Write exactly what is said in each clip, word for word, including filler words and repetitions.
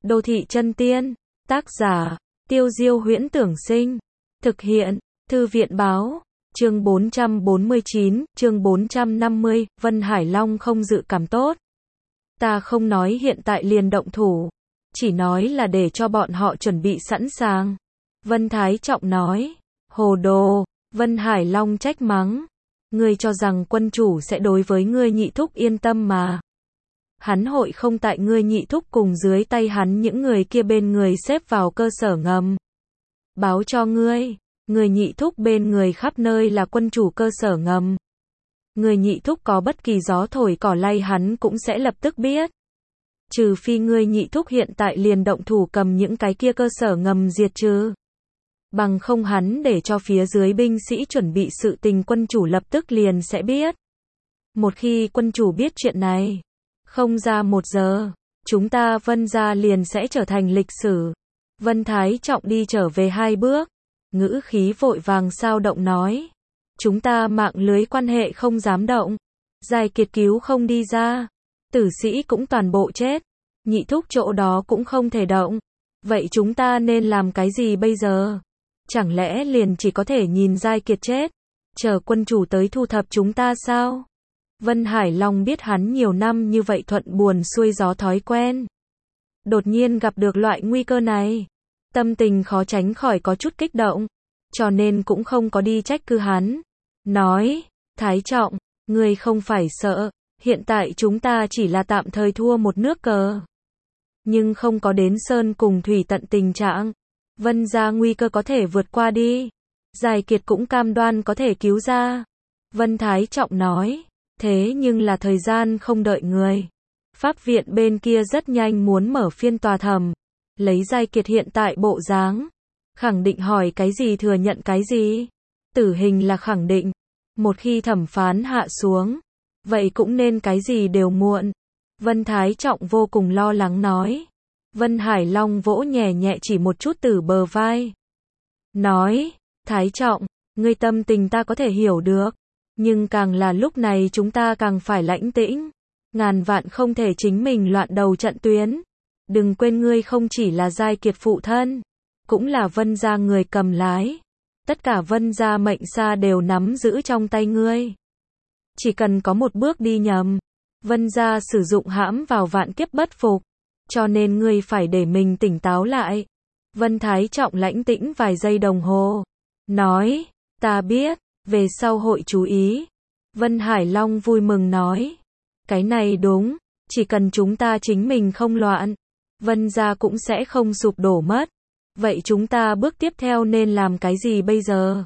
Đô thị chân tiên. Tác giả, Tiêu Diêu Huyễn Tưởng Sinh. Thực hiện, Thư viện Báo. Chương bốn trăm bốn mươi chín, chương bốn trăm năm mươi, Vân Hải Long không dự cảm tốt. Ta không nói hiện tại liền động thủ, chỉ nói là để cho bọn họ chuẩn bị sẵn sàng. Vân Thái Trọng nói. Hồ đồ, Vân Hải Long trách mắng. Ngươi cho rằng quân chủ sẽ đối với ngươi nhị thúc yên tâm mà. Hắn hội không tại ngươi nhị thúc cùng dưới tay hắn những người kia bên người xếp vào cơ sở ngầm. Báo cho ngươi, người nhị thúc bên người khắp nơi là quân chủ cơ sở ngầm. Người nhị thúc có bất kỳ gió thổi cỏ lay hắn cũng sẽ lập tức biết. Trừ phi ngươi nhị thúc hiện tại liền động thủ cầm những cái kia cơ sở ngầm diệt trừ. Bằng không hắn để cho phía dưới binh sĩ chuẩn bị sự tình quân chủ lập tức liền sẽ biết. Một khi quân chủ biết chuyện này, không ra một giờ, chúng ta Vân gia liền sẽ trở thành lịch sử. Vân Thái Trọng đi trở về hai bước, ngữ khí vội vàng sao động nói. Chúng ta mạng lưới quan hệ không dám động. Giai Kiệt cứu không đi ra. Tử sĩ cũng toàn bộ chết. Nhị thúc chỗ đó cũng không thể động. Vậy chúng ta nên làm cái gì bây giờ? Chẳng lẽ liền chỉ có thể nhìn Giai Kiệt chết, chờ quân chủ tới thu thập chúng ta sao? Vân Hải Long biết hắn nhiều năm như vậy thuận buồm xuôi gió thói quen. Đột nhiên gặp được loại nguy cơ này, tâm tình khó tránh khỏi có chút kích động, cho nên cũng không có đi trách cứ hắn. Nói, Thái Trọng, ngươi không phải sợ, hiện tại chúng ta chỉ là tạm thời thua một nước cờ. Nhưng không có đến sơn cùng thủy tận tình trạng. Vân gia nguy cơ có thể vượt qua đi. Giai Kiệt cũng cam đoan có thể cứu ra. Vân Thái Trọng nói. Thế nhưng là thời gian không đợi người. Pháp viện bên kia rất nhanh muốn mở phiên tòa thẩm. Lấy Giai Kiệt hiện tại bộ dáng, khẳng định hỏi cái gì thừa nhận cái gì. Tử hình là khẳng định. Một khi thẩm phán hạ xuống, vậy cũng nên cái gì đều muộn. Vân Thái Trọng vô cùng lo lắng nói. Vân Hải Long vỗ nhẹ nhẹ chỉ một chút từ bờ vai. Nói, Thái Trọng, ngươi tâm tình ta có thể hiểu được. Nhưng càng là lúc này chúng ta càng phải lãnh tĩnh. Ngàn vạn không thể chính mình loạn đầu trận tuyến. Đừng quên ngươi không chỉ là Giai Kiệt phụ thân, cũng là Vân gia người cầm lái. Tất cả Vân gia mệnh xa đều nắm giữ trong tay ngươi. Chỉ cần có một bước đi nhầm, Vân gia sử dụng hãm vào vạn kiếp bất phục. Cho nên ngươi phải để mình tỉnh táo lại. Vân Thái Trọng lãnh tĩnh vài giây đồng hồ. Nói, ta biết, về sau hội chú ý. Vân Hải Long vui mừng nói. Cái này đúng, chỉ cần chúng ta chính mình không loạn, Vân gia cũng sẽ không sụp đổ mất. Vậy chúng ta bước tiếp theo nên làm cái gì bây giờ?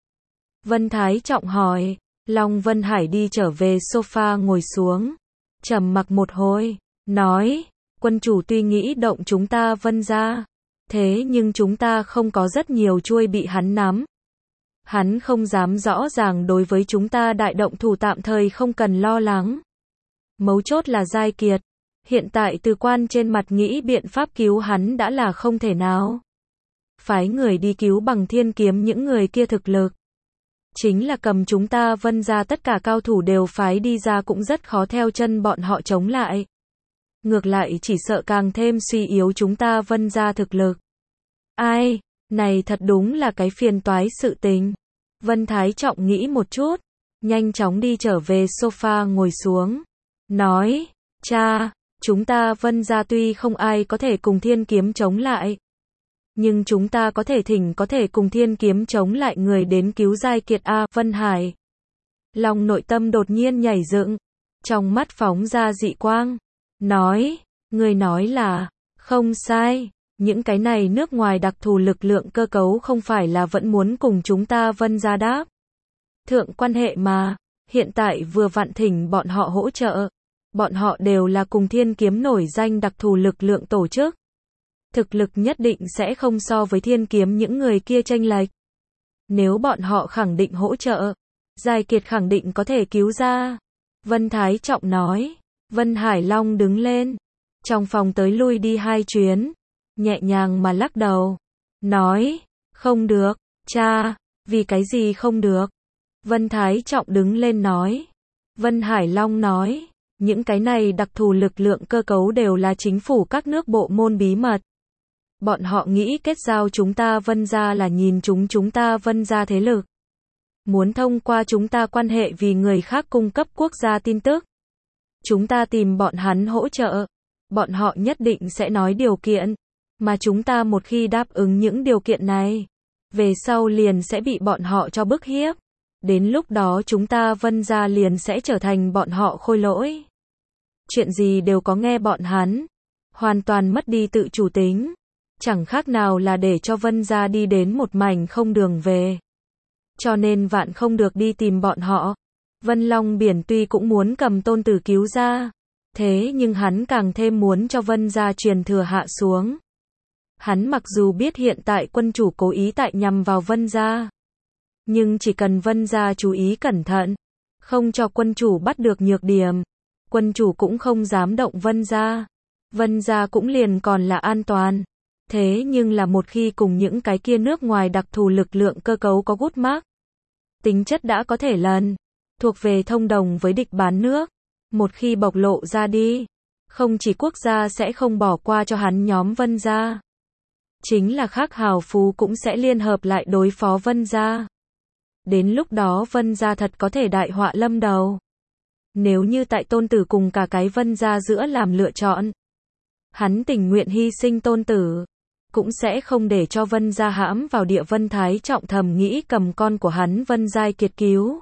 Vân Thái Trọng hỏi. Long Vân Hải đi trở về sofa ngồi xuống. Trầm mặc một hồi, nói. Quân chủ tuy nghĩ động chúng ta Vân gia, thế nhưng chúng ta không có rất nhiều chuôi bị hắn nắm. Hắn không dám rõ ràng đối với chúng ta đại động thủ tạm thời không cần lo lắng. Mấu chốt là Giai Kiệt. Hiện tại từ quan trên mặt nghĩ biện pháp cứu hắn đã là không thể nào. Phái người đi cứu bằng thiên kiếm những người kia thực lực. Chính là cầm chúng ta Vân gia tất cả cao thủ đều phái đi ra cũng rất khó theo chân bọn họ chống lại. Ngược lại chỉ sợ càng thêm suy yếu chúng ta Vân gia thực lực. Ai, này thật đúng là cái phiền toái sự tình. Vân Thái Trọng nghĩ một chút, nhanh chóng đi trở về sofa ngồi xuống. Nói, cha, chúng ta Vân gia tuy không ai có thể cùng thiên kiếm chống lại. Nhưng chúng ta có thể thỉnh có thể cùng thiên kiếm chống lại người đến cứu Giai Kiệt a. Vân Hải Long nội tâm đột nhiên nhảy dựng, trong mắt phóng ra dị quang. Nói, người nói là, không sai, những cái này nước ngoài đặc thù lực lượng cơ cấu không phải là vẫn muốn cùng chúng ta Vân gia đáp thượng quan hệ mà, hiện tại vừa vặn thỉnh bọn họ hỗ trợ, bọn họ đều là cùng thiên kiếm nổi danh đặc thù lực lượng tổ chức. Thực lực nhất định sẽ không so với thiên kiếm những người kia chênh lệch. Nếu bọn họ khẳng định hỗ trợ, Giai Kiệt khẳng định có thể cứu ra. Vân Thái Trọng nói. Vân Hải Long đứng lên, trong phòng tới lui đi hai chuyến, nhẹ nhàng mà lắc đầu. Nói, không được, cha, vì cái gì không được? Vân Thái Trọng đứng lên nói. Vân Hải Long nói, Những cái này đặc thù lực lượng cơ cấu đều là chính phủ các nước bộ môn bí mật. Bọn họ nghĩ kết giao chúng ta Vân gia là nhìn chúng chúng ta Vân gia thế lực. Muốn thông qua chúng ta quan hệ vì người khác cung cấp quốc gia tin tức. Chúng ta tìm bọn hắn hỗ trợ. Bọn họ nhất định sẽ nói điều kiện. Mà chúng ta một khi đáp ứng những điều kiện này, về sau liền sẽ bị bọn họ cho bức hiếp. Đến lúc đó chúng ta Vân gia liền sẽ trở thành bọn họ khôi lỗi. Chuyện gì đều có nghe bọn hắn. Hoàn toàn mất đi tự chủ tính. Chẳng khác nào là để cho Vân gia đi đến một mảnh không đường về. Cho nên vạn không được đi tìm bọn họ. Vân Long Biển tuy cũng muốn cầm Tôn Tử cứu ra. Thế nhưng hắn càng thêm muốn cho Vân gia truyền thừa hạ xuống. Hắn mặc dù biết hiện tại quân chủ cố ý tại nhằm vào Vân gia. Nhưng chỉ cần Vân gia chú ý cẩn thận. Không cho quân chủ bắt được nhược điểm. Quân chủ cũng không dám động Vân gia. Vân gia cũng liền còn là an toàn. Thế nhưng là một khi cùng những cái kia nước ngoài đặc thù lực lượng cơ cấu có gút mác. Tính chất đã có thể lần. Thuộc về thông đồng với địch bán nước. Một khi bộc lộ ra đi. Không chỉ quốc gia sẽ không bỏ qua cho hắn nhóm Vân gia. Chính là khác hào phú cũng sẽ liên hợp lại đối phó Vân gia. Đến lúc đó Vân gia thật có thể đại họa lâm đầu. Nếu như tại Tôn Tử cùng cả cái Vân gia giữa làm lựa chọn. Hắn tình nguyện hy sinh Tôn Tử. Cũng sẽ không để cho Vân gia hãm vào địa. Vân Thái Trọng thầm nghĩ cầm con của hắn Vân Giai Kiệt cứu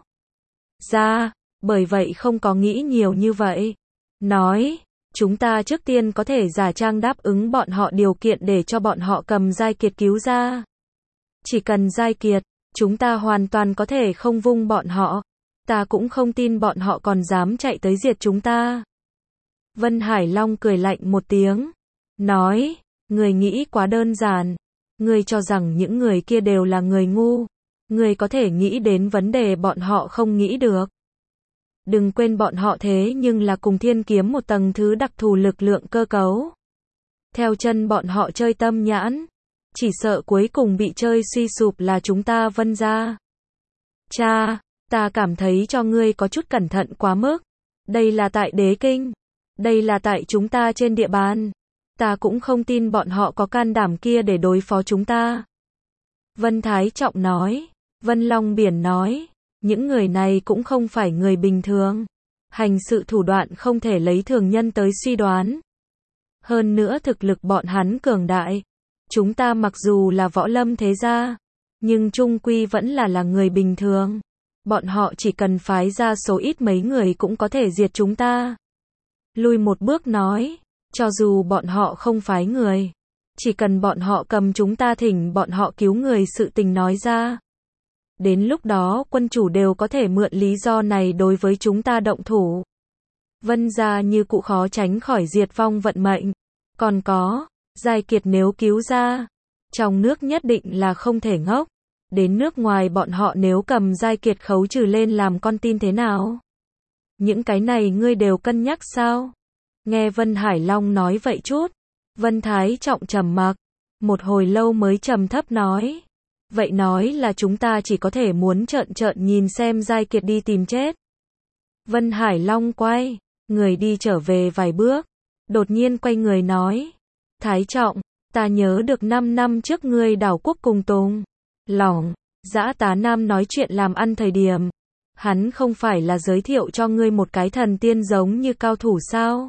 ra, bởi vậy không có nghĩ nhiều như vậy. Nói, chúng ta trước tiên có thể giả trang đáp ứng bọn họ điều kiện để cho bọn họ cầm Giai Kiệt cứu ra. Chỉ cần Giai Kiệt, chúng ta hoàn toàn có thể không vung bọn họ. Ta cũng không tin bọn họ còn dám chạy tới diệt chúng ta. Vân Hải Long cười lạnh một tiếng. Nói, người nghĩ quá đơn giản. Người cho rằng những người kia đều là người ngu. Người có thể nghĩ đến vấn đề bọn họ không nghĩ được. Đừng quên bọn họ thế nhưng là cùng Thiên Kiếm một tầng thứ đặc thù lực lượng cơ cấu. Theo chân bọn họ chơi tâm nhãn. Chỉ sợ cuối cùng bị chơi suy sụp là chúng ta Vân gia. Cha, ta cảm thấy cho ngươi có chút cẩn thận quá mức. Đây là tại Đế Kinh. Đây là tại chúng ta trên địa bàn. Ta cũng không tin bọn họ có can đảm kia để đối phó chúng ta. Vân Thái Trọng nói. Vân Long Biển nói. Những người này cũng không phải người bình thường. Hành sự thủ đoạn không thể lấy thường nhân tới suy đoán. Hơn nữa thực lực bọn hắn cường đại. Chúng ta mặc dù là võ lâm thế gia. Nhưng chung quy vẫn là là người bình thường. Bọn họ chỉ cần phái ra số ít mấy người cũng có thể diệt chúng ta. Lùi một bước nói. Cho dù bọn họ không phái người. Chỉ cần bọn họ cầm chúng ta thỉnh bọn họ cứu người sự tình nói ra. Đến lúc đó quân chủ đều có thể mượn lý do này đối với chúng ta động thủ. Vân gia như cụ khó tránh khỏi diệt vong vận mệnh. Còn có, Giai Kiệt nếu cứu ra. Trong nước nhất định là không thể ngốc. Đến nước ngoài bọn họ nếu cầm Giai Kiệt khấu trừ lên làm con tin thế nào? Những cái này ngươi đều cân nhắc sao? Nghe Vân Hải Long nói vậy chút. Vân Thái Trọng trầm mặc. Một hồi lâu mới trầm thấp nói. Vậy nói là chúng ta chỉ có thể muốn trợn trợn nhìn xem Giai Kiệt đi tìm chết. Vân Hải Long quay. Người đi trở về vài bước. Đột nhiên quay người nói. Thái Trọng, ta nhớ được năm năm trước ngươi đảo quốc cùng Tùng Lỏng, Dã Tá Nam nói chuyện làm ăn thời điểm. Hắn không phải là giới thiệu cho ngươi một cái thần tiên giống như cao thủ sao?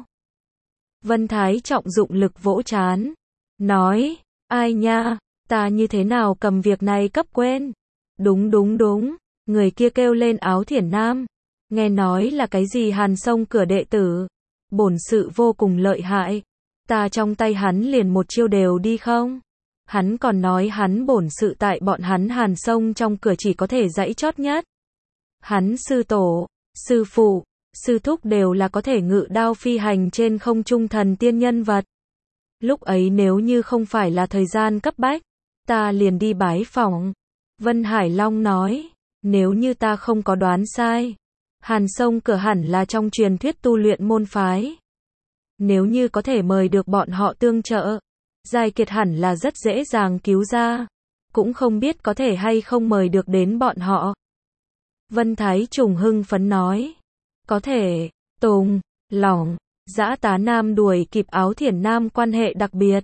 Vân Thái Trọng dụng lực vỗ trán. Nói, ai nha, ta như thế nào cầm việc này cấp quên? Đúng đúng đúng, người kia kêu lên Áo Thiển Nam. Nghe nói là cái gì Hàn Sông cửa đệ tử. Bổn sự vô cùng lợi hại. Ta trong tay hắn liền một chiêu đều đi không? Hắn còn nói hắn bổn sự tại bọn hắn Hàn Sông trong cửa chỉ có thể dãy chót nhất. Hắn sư tổ, sư phụ, sư thúc đều là có thể ngự đao phi hành trên không trung thần tiên nhân vật. Lúc ấy nếu như không phải là thời gian cấp bách, ta liền đi bái phỏng. Vân Hải Long nói, nếu như ta không có đoán sai, Hàn Sông cửa hẳn là trong truyền thuyết tu luyện môn phái. Nếu như có thể mời được bọn họ tương trợ, Giai Kiệt hẳn là rất dễ dàng cứu ra. Cũng không biết có thể hay không mời được đến bọn họ. Vân Thái Trùng hưng phấn nói. Có thể, Tùng lỏng. Dã Tá Nam đuổi kịp Áo Thiển Nam quan hệ đặc biệt.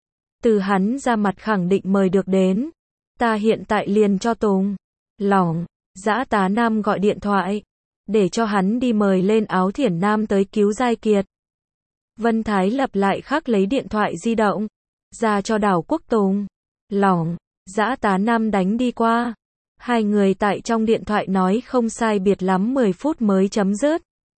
Từ hắn ra mặt khẳng định mời được đến. Ta hiện tại liền cho Tùng. Lỏng. Dã Tá Nam gọi điện thoại. Để cho hắn đi mời lên Áo Thiển Nam tới cứu Giai Kiệt. Vân Thái Lập lại khắc lấy điện thoại di động. Ra cho Đào Quốc Tùng. Lỏng. Dã Tá Nam đánh đi qua. Hai người tại trong điện thoại nói không sai biệt lắm mười phút mới chấm dứt.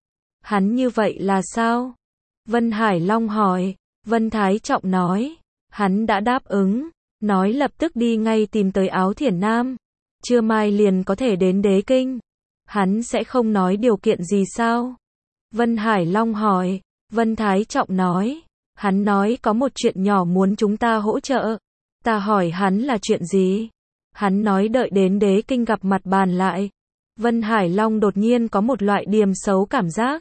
Hắn như vậy là sao? Vân Hải Long hỏi. Vân Thái Trọng nói. Hắn đã đáp ứng. Nói lập tức đi ngay tìm tới Áo Thiển Nam. Trưa mai liền có thể đến Đế Kinh. Hắn sẽ không nói điều kiện gì sao? Vân Hải Long hỏi. Vân Thái Trọng nói. Hắn nói có một chuyện nhỏ muốn chúng ta hỗ trợ. Ta hỏi hắn là chuyện gì? Hắn nói đợi đến Đế Kinh gặp mặt bàn lại. Vân Hải Long đột nhiên có một loại điềm xấu cảm giác.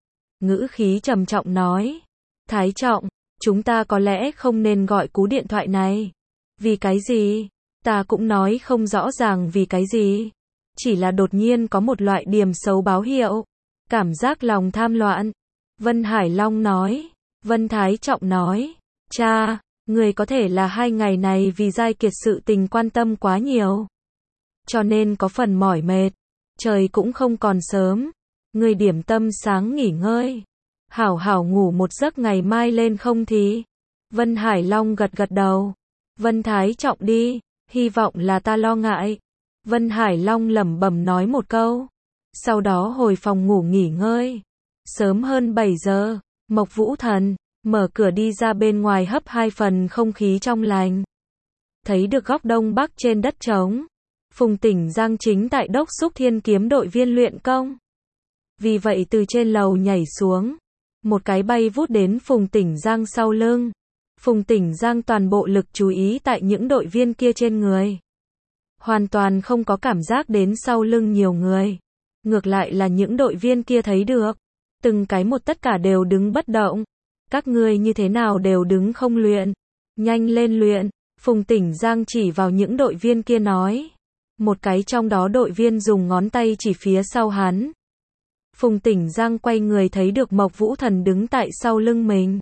Ngữ khí trầm trọng nói. Thái Trọng, chúng ta có lẽ không nên gọi cú điện thoại này. Vì cái gì? Ta cũng nói không rõ ràng vì cái gì. Chỉ là đột nhiên có một loại điềm xấu báo hiệu. Cảm giác lòng tham loạn. Vân Hải Long nói. Vân Thái Trọng nói. Cha, người có thể là hai ngày này vì Giai Kiệt sự tình quan tâm quá nhiều. Cho nên có phần mỏi mệt. Trời cũng không còn sớm. Người điểm tâm sáng nghỉ ngơi. Hảo hảo ngủ một giấc ngày mai lên không thì. Vân Hải Long gật gật đầu. Vân Thái Trọng đi. Hy vọng là ta lo ngại. Vân Hải Long lẩm bẩm nói một câu. Sau đó hồi phòng ngủ nghỉ ngơi. Sớm hơn bảy giờ. Mộc Vũ Thần mở cửa đi ra bên ngoài hấp hai phần không khí trong lành. Thấy được góc đông bắc trên đất trống. Phùng Tỉnh Giang chính tại đốc xúc Thiên Kiếm đội viên luyện công. Vì vậy từ trên lầu nhảy xuống. Một cái bay vút đến Phùng Tỉnh Giang sau lưng. Phùng Tỉnh Giang toàn bộ lực chú ý tại những đội viên kia trên người. Hoàn toàn không có cảm giác đến sau lưng nhiều người. Ngược lại là những đội viên kia thấy được. Từng cái một tất cả đều đứng bất động. Các ngươi như thế nào đều đứng không luyện. Nhanh lên luyện. Phùng Tỉnh Giang chỉ vào những đội viên kia nói. Một cái trong đó đội viên dùng ngón tay chỉ phía sau hắn. Phùng Tỉnh Giang quay người thấy được Mộc Vũ Thần đứng tại sau lưng mình.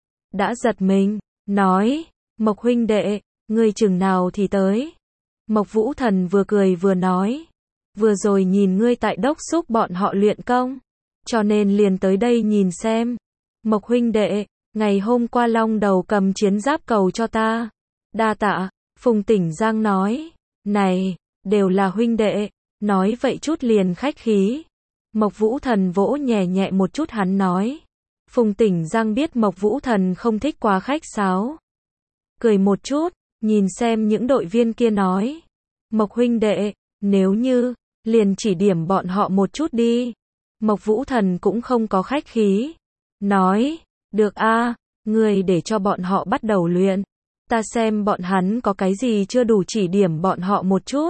Đã giật mình, nói. Mộc huynh đệ, ngươi chừng nào thì tới. Mộc Vũ Thần vừa cười vừa nói. Vừa rồi nhìn ngươi tại đốc xúc bọn họ luyện công. Cho nên liền tới đây nhìn xem. Mộc huynh đệ, ngày hôm qua Long Đầu cầm chiến giáp cầu cho ta. Đa tạ, Phùng Tỉnh Giang nói. Này, đều là huynh đệ. Nói vậy chút liền khách khí. Mộc Vũ Thần vỗ nhẹ nhẹ một chút hắn nói. Phùng Tỉnh Giang biết Mộc Vũ Thần không thích quá khách sáo. Cười một chút, nhìn xem những đội viên kia nói. Mộc huynh đệ, nếu như, liền chỉ điểm bọn họ một chút đi. Mộc Vũ Thần cũng không có khách khí. Nói, được a, ngươi để cho bọn họ bắt đầu luyện. Ta xem bọn hắn có cái gì chưa đủ chỉ điểm bọn họ một chút.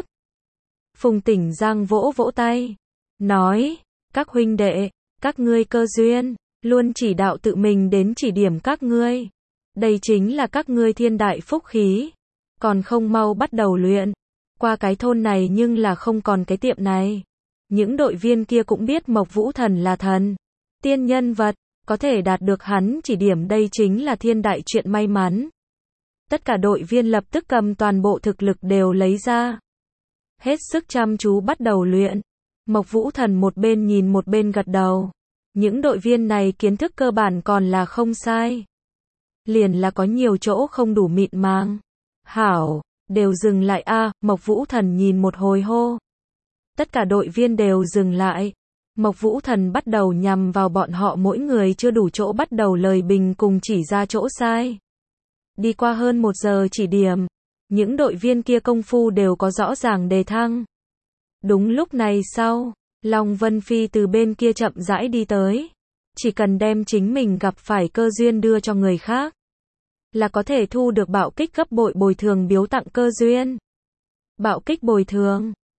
Phùng Tỉnh Giang vỗ vỗ tay. Nói, các huynh đệ, các ngươi cơ duyên, luôn chỉ đạo tự mình đến chỉ điểm các ngươi. Đây chính là các ngươi thiên đại phúc khí. Còn không mau bắt đầu luyện. Qua cái thôn này nhưng là không còn cái tiệm này. Những đội viên kia cũng biết Mộc Vũ Thần là thần. Tiên nhân vật, có thể đạt được hắn chỉ điểm đây chính là thiên đại chuyện may mắn. Tất cả đội viên lập tức cầm toàn bộ thực lực đều lấy ra. Hết sức chăm chú bắt đầu luyện. Mộc Vũ Thần một bên nhìn một bên gật đầu. Những đội viên này kiến thức cơ bản còn là không sai. Liền là có nhiều chỗ không đủ mịn màng. Hảo, đều dừng lại a, à, Mộc Vũ Thần nhìn một hồi hô. Tất cả đội viên đều dừng lại. Mộc Vũ Thần bắt đầu nhằm vào bọn họ mỗi người chưa đủ chỗ bắt đầu lời bình cùng chỉ ra chỗ sai. Đi qua hơn một giờ chỉ điểm. Những đội viên kia công phu đều có rõ ràng đề thăng. Đúng lúc này sau, Long Vân Phi từ bên kia chậm rãi đi tới. Chỉ cần đem chính mình gặp phải cơ duyên đưa cho người khác. Là có thể thu được bạo kích gấp bội bồi thường biếu tặng cơ duyên. Bạo kích bồi thường.